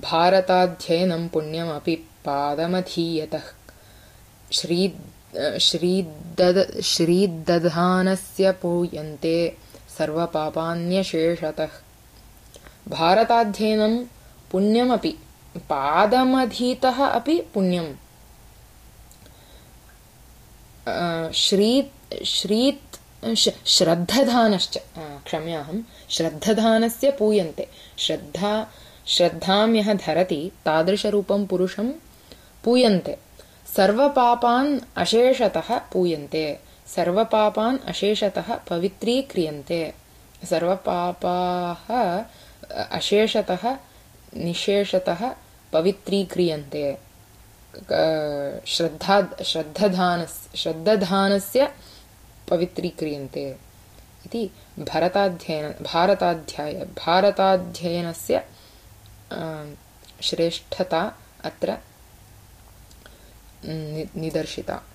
भारताध्ययनं पुण्यमपि पादमधीयतः श्रीदधानस्य पूयन्ते सर्वपापान्यशेषतः। भारताध्ययनं पुण्यमपि पादमधीतः अपि पुण्यम्। श्रद्धधानश्च क्षम्याहं श्रद्धधानस्य पूयन्ते। श्रद्धां यः धरति तादृशरूपं पुरुषं पूयन्ते। सर्वपापान् अशेषतः पूयन्ते। सर्वपापान् अशेषतः पवित्रीक्रियन्ते। सर्वपापाः अशेषतः निशेषतः पवित्रीक्रियन्ते। श्रद्धधानस्य पवित्रीक्रियन्ते इति भारताध्ययनस्य श्रेष्ठता अत्र निदर्शिता।